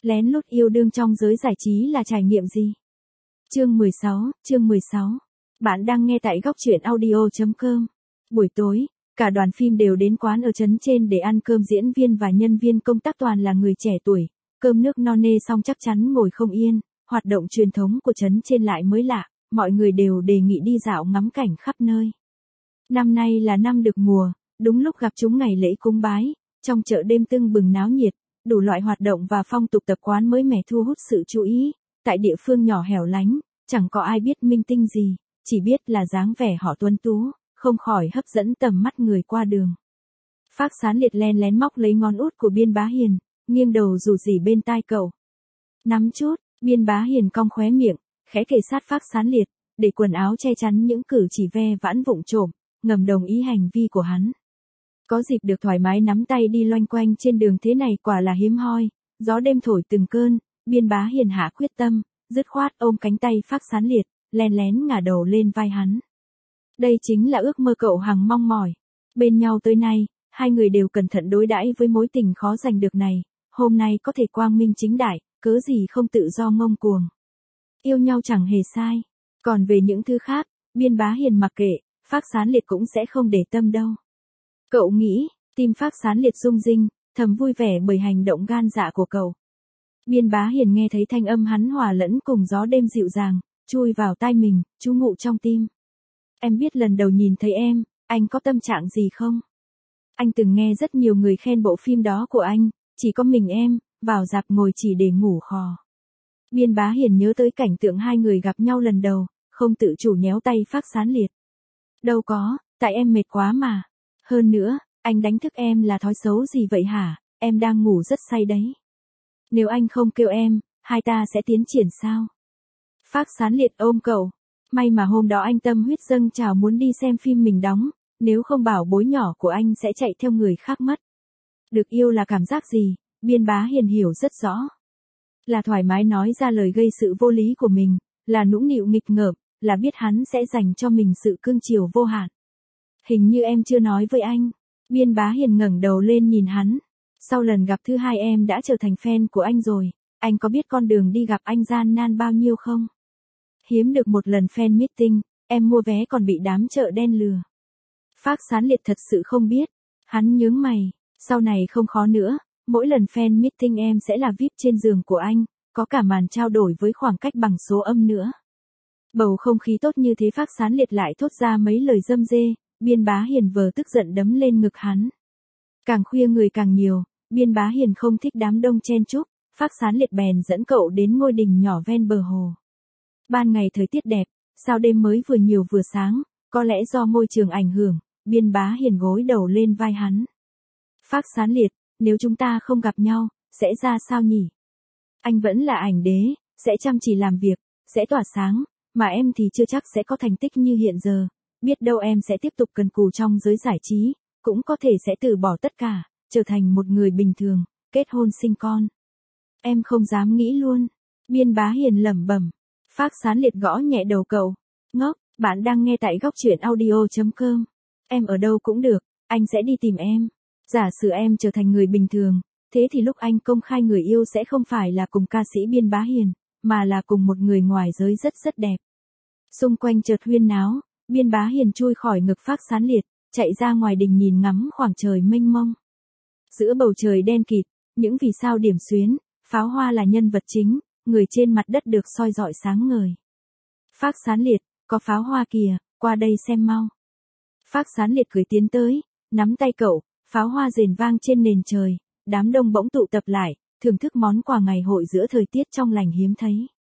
Lén lút yêu đương trong giới giải trí là trải nghiệm gì? Chương 16. Bạn đang nghe tại góc truyện audio.com. Buổi tối, cả đoàn phim đều đến quán ở trấn trên để ăn cơm, diễn viên và nhân viên công tác toàn là người trẻ tuổi, cơm nước no nê xong chắc chắn ngồi không yên, hoạt động truyền thống của trấn trên lại mới lạ, mọi người đều đề nghị đi dạo ngắm cảnh khắp nơi. Năm nay là năm được mùa, đúng lúc gặp chúng ngày lễ cúng bái, trong chợ đêm tưng bừng náo nhiệt, đủ loại hoạt động và phong tục tập quán mới mẻ thu hút sự chú ý. Tại địa phương nhỏ hẻo lánh, chẳng có ai biết minh tinh gì, chỉ biết là dáng vẻ họ tuấn tú, không khỏi hấp dẫn tầm mắt người qua đường. Phác Sán Liệt len lén móc lấy ngón út của Biên Bá Hiền, nghiêng đầu rủ rỉ bên tai cậu. Nắm chút, Biên Bá Hiền cong khóe miệng, khẽ kề sát Phác Sán Liệt, để quần áo che chắn những cử chỉ ve vãn vụng trộm, ngầm đồng ý hành vi của hắn. Có dịp được thoải mái nắm tay đi loanh quanh trên đường thế này quả là hiếm hoi, gió đêm thổi từng cơn, Biên Bá Hiền hạ quyết tâm, dứt khoát ôm cánh tay Phác Sán Liệt, len lén ngả đầu lên vai hắn. Đây chính là ước mơ cậu hằng mong mỏi. Bên nhau tới nay, hai người đều cẩn thận đối đãi với mối tình khó giành được này, hôm nay có thể quang minh chính đại, cớ gì không tự do ngông cuồng. Yêu nhau chẳng hề sai. Còn về những thứ khác, Biên Bá Hiền mặc kệ, Phác Sán Liệt cũng sẽ không để tâm đâu. Cậu nghĩ, tim Phác Sán Liệt rung rinh, thầm vui vẻ bởi hành động gan dạ của cậu. Biên Bá Hiền nghe thấy thanh âm hắn hòa lẫn cùng gió đêm dịu dàng, chui vào tai mình, trú ngụ trong tim. Em biết lần đầu nhìn thấy em, anh có tâm trạng gì không? Anh từng nghe rất nhiều người khen bộ phim đó của anh, chỉ có mình em, vào rạp ngồi chỉ để ngủ khò. Biên Bá Hiền nhớ tới cảnh tượng hai người gặp nhau lần đầu, không tự chủ nhéo tay Phác Sán Liệt. Đâu có, tại em mệt quá mà. Hơn nữa, anh đánh thức em là thói xấu gì vậy hả, em đang ngủ rất say đấy. Nếu anh không kêu em, hai ta sẽ tiến triển sao? Phác Sán Liệt ôm cậu. May mà hôm đó anh tâm huyết dâng trào muốn đi xem phim mình đóng, nếu không bảo bối nhỏ của anh sẽ chạy theo người khác mất. Được yêu là cảm giác gì, Biên Bá Hiền hiểu rất rõ. Là thoải mái nói ra lời gây sự vô lý của mình, là nũng nịu nghịch ngợm, là biết hắn sẽ dành cho mình sự cưng chiều vô hạn. Hình như em chưa nói với anh. Biên Bá Hiền ngẩng đầu lên nhìn hắn. Sau lần gặp thứ hai em đã trở thành fan của anh rồi, anh có biết con đường đi gặp anh gian nan bao nhiêu không? Hiếm được một lần fan meeting, em mua vé còn bị đám chợ đen lừa. Phác Sán Liệt thật sự không biết. Hắn nhướng mày, sau này không khó nữa, mỗi lần fan meeting em sẽ là VIP trên giường của anh, có cả màn trao đổi với khoảng cách bằng số âm nữa. Bầu không khí tốt như thế Phác Sán Liệt lại thốt ra mấy lời dâm dê, Biên Bá Hiền vờ tức giận đấm lên ngực hắn. Càng khuya người càng nhiều, Biên Bá Hiền không thích đám đông chen chúc, Phác Sán Liệt bèn dẫn cậu đến ngôi đình nhỏ ven bờ hồ. Ban ngày thời tiết đẹp, sao đêm mới vừa nhiều vừa sáng, có lẽ do môi trường ảnh hưởng, Biên Bá Hiền gối đầu lên vai hắn. Phác Sán Liệt, nếu chúng ta không gặp nhau, sẽ ra sao nhỉ? Anh vẫn là ảnh đế, sẽ chăm chỉ làm việc, sẽ tỏa sáng, mà em thì chưa chắc sẽ có thành tích như hiện giờ. Biết đâu em sẽ tiếp tục cần cù trong giới giải trí, cũng có thể sẽ từ bỏ tất cả, trở thành một người bình thường, kết hôn sinh con. Em không dám nghĩ luôn. Biên Bá Hiền lẩm bẩm. Phác Sán Liệt gõ nhẹ đầu cậu. Ngốc, bạn đang nghe tại góc truyện audio.com. Em ở đâu cũng được, anh sẽ đi tìm em. Giả sử em trở thành người bình thường, thế thì lúc anh công khai người yêu sẽ không phải là cùng ca sĩ Biên Bá Hiền, mà là cùng một người ngoài giới rất rất đẹp. Xung quanh chợt huyên náo, Biên Bá Hiền chui khỏi ngực Phác Sán Liệt, chạy ra ngoài đình nhìn ngắm khoảng trời mênh mông. Giữa bầu trời đen kịt, những vì sao điểm xuyến, pháo hoa là nhân vật chính, người trên mặt đất được soi rọi sáng ngời. Phác Sán Liệt, có pháo hoa kìa, qua đây xem mau. Phác Sán Liệt cười tiến tới, nắm tay cậu, pháo hoa rền vang trên nền trời, đám đông bỗng tụ tập lại, thưởng thức món quà ngày hội giữa thời tiết trong lành hiếm thấy.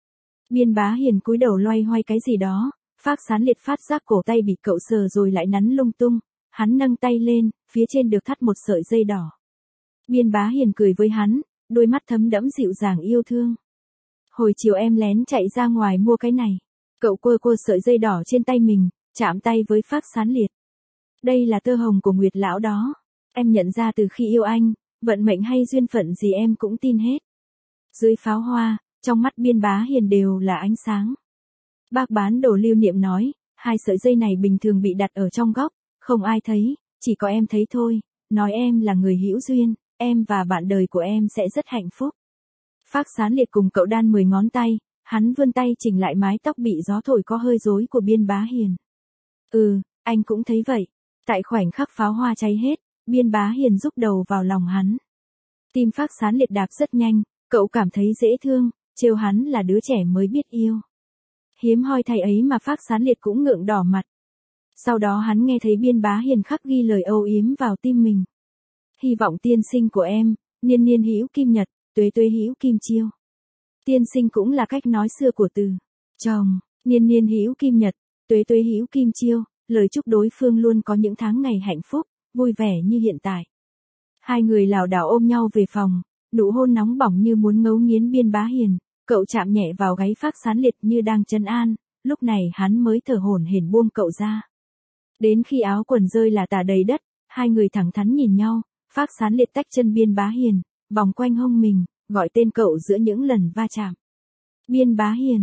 Biên Bá Hiền cúi đầu loay hoay cái gì đó, Phác Sán Liệt phát giác cổ tay bị cậu sờ rồi lại nắn lung tung, hắn nâng tay lên, phía trên được thắt một sợi dây đỏ. Biên Bá Hiền cười với hắn, đôi mắt thấm đẫm dịu dàng yêu thương. Hồi chiều em lén chạy ra ngoài mua cái này. Cậu quơ quơ sợi dây đỏ trên tay mình, chạm tay với Phác Sán Liệt. Đây là tơ hồng của Nguyệt lão đó. Em nhận ra từ khi yêu anh, vận mệnh hay duyên phận gì em cũng tin hết. Dưới pháo hoa, trong mắt Biên Bá Hiền đều là ánh sáng. Bác bán đồ lưu niệm nói, hai sợi dây này bình thường bị đặt ở trong góc, không ai thấy, chỉ có em thấy thôi, nói em là người hữu duyên, em và bạn đời của em sẽ rất hạnh phúc. Phác Sán Liệt cùng cậu đan 10 ngón tay, hắn vươn tay chỉnh lại mái tóc bị gió thổi có hơi rối của Biên Bá Hiền. Anh cũng thấy vậy. Tại khoảnh khắc pháo hoa cháy hết, Biên Bá Hiền rúc đầu vào lòng hắn. Tim Phác Sán Liệt đạp rất nhanh, cậu cảm thấy dễ thương, trêu hắn là đứa trẻ mới biết yêu. Hiếm hoi thay ấy mà Phác Sán Liệt cũng ngượng đỏ mặt. Sau đó hắn nghe thấy Biên Bá Hiền khắc ghi lời âu yếm vào tim mình. Hy vọng tiên sinh của em, niên niên hữu kim nhật, tuế tuế hữu kim chiêu. Tiên sinh cũng là cách nói xưa của từ chồng, niên niên hữu kim nhật, tuế tuế hữu kim chiêu, lời chúc đối phương luôn có những tháng ngày hạnh phúc, vui vẻ như hiện tại. Hai người lảo đảo ôm nhau về phòng, nụ hôn nóng bỏng như muốn ngấu nghiến Biên Bá Hiền, cậu chạm nhẹ vào gáy Phác Sán Liệt như đang trấn an, lúc này hắn mới thở hổn hển buông cậu ra. Đến khi áo quần rơi là tả đầy đất, hai người thẳng thắn nhìn nhau, Phác Sán Liệt tách chân Biên Bá Hiền, vòng quanh hông mình, gọi tên cậu giữa những lần va chạm. Biên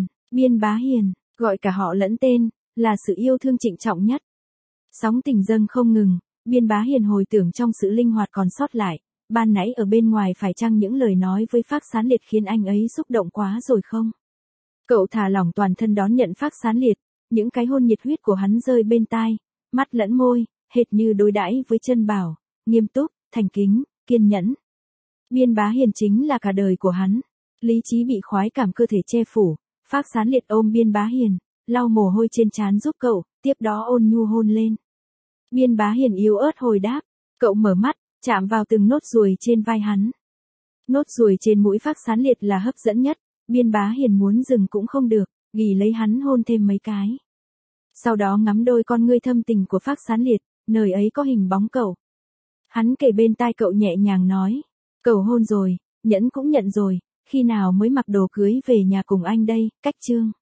Bá Hiền, gọi cả họ lẫn tên, là sự yêu thương trịnh trọng nhất. Sóng tình dâng không ngừng, Biên Bá Hiền hồi tưởng trong sự linh hoạt còn sót lại, ban nãy ở bên ngoài phải chăng những lời nói với Phác Sán Liệt khiến anh ấy xúc động quá rồi không? Cậu thả lỏng toàn thân đón nhận Phác Sán Liệt, những cái hôn nhiệt huyết của hắn rơi bên tai, mắt lẫn môi, hệt như đối đãi với chân bảo, nghiêm túc, thành kính, kiên nhẫn. Biên Bá Hiền chính là cả đời của hắn. Lý trí bị khoái cảm cơ thể che phủ, Phác Sán Liệt ôm Biên Bá Hiền, lau mồ hôi trên trán giúp cậu, tiếp đó ôn nhu hôn lên. Biên Bá Hiền yếu ớt hồi đáp, cậu mở mắt, chạm vào từng nốt ruồi trên vai hắn. Nốt ruồi trên mũi Phác Sán Liệt là hấp dẫn nhất, Biên Bá Hiền muốn dừng cũng không được, ghì lấy hắn hôn thêm mấy cái. Sau đó ngắm đôi con ngươi thâm tình của Phác Sán Liệt, nơi ấy có hình bóng cậu. Hắn kề bên tai cậu nhẹ nhàng nói, cậu hôn rồi, nhẫn cũng nhận rồi, khi nào mới mặc đồ cưới về nhà cùng anh đây, cách chương.